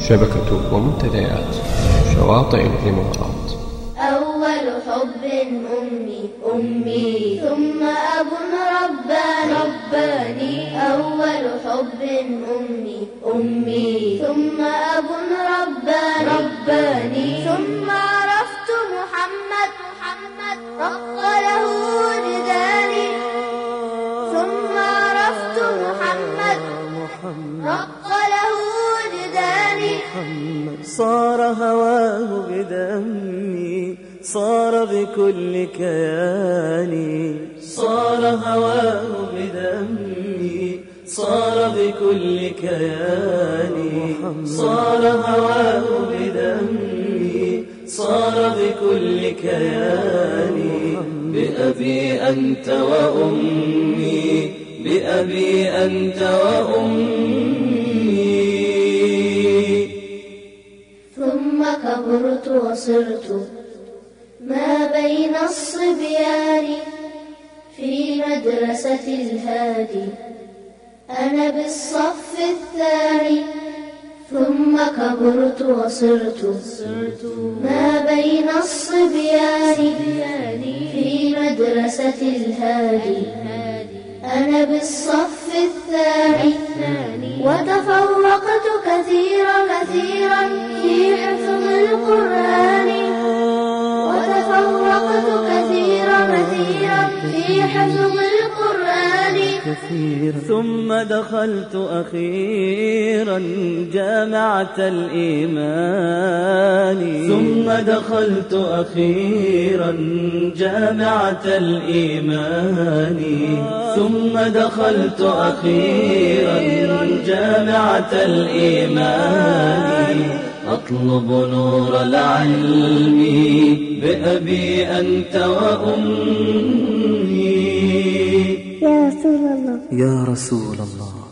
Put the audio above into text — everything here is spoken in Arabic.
شبكة ومنتديات شواطئ الإمارات. أول حب أمي ثم أب رباني أول حب أمي ثم أب رباني ثم عرفت محمد رق له وجداني ثم عرفت محمد رق له وجداني صار هواه بدمي صار بكل كياني صار هواه بدمي صار بكل كياني صار هواه بدمي صار بكل كياني بأبي أنت وأمي بأبي أنت وأمي. ثم كبرت وصرت ما بين الصبيان في مدرسة الهادي أنا بالصف الثاني. ثم كبرت وصرت ما بين الصبيان في مدرسة الهادي أنا بالصف الثاني. وتفوقت كثيرا في حفظ القرآن وتفوقت كثيرا في حفظ القرآن. ثم دخلت أخيرا جامعة الإيمان ثم دخلت أخيرا جامعة الإيمان ثم دخلت أخيرا جامعة الإيمان أطلب نور العلم بأبي أنت وأمي. يا رسول الله يا رسول الله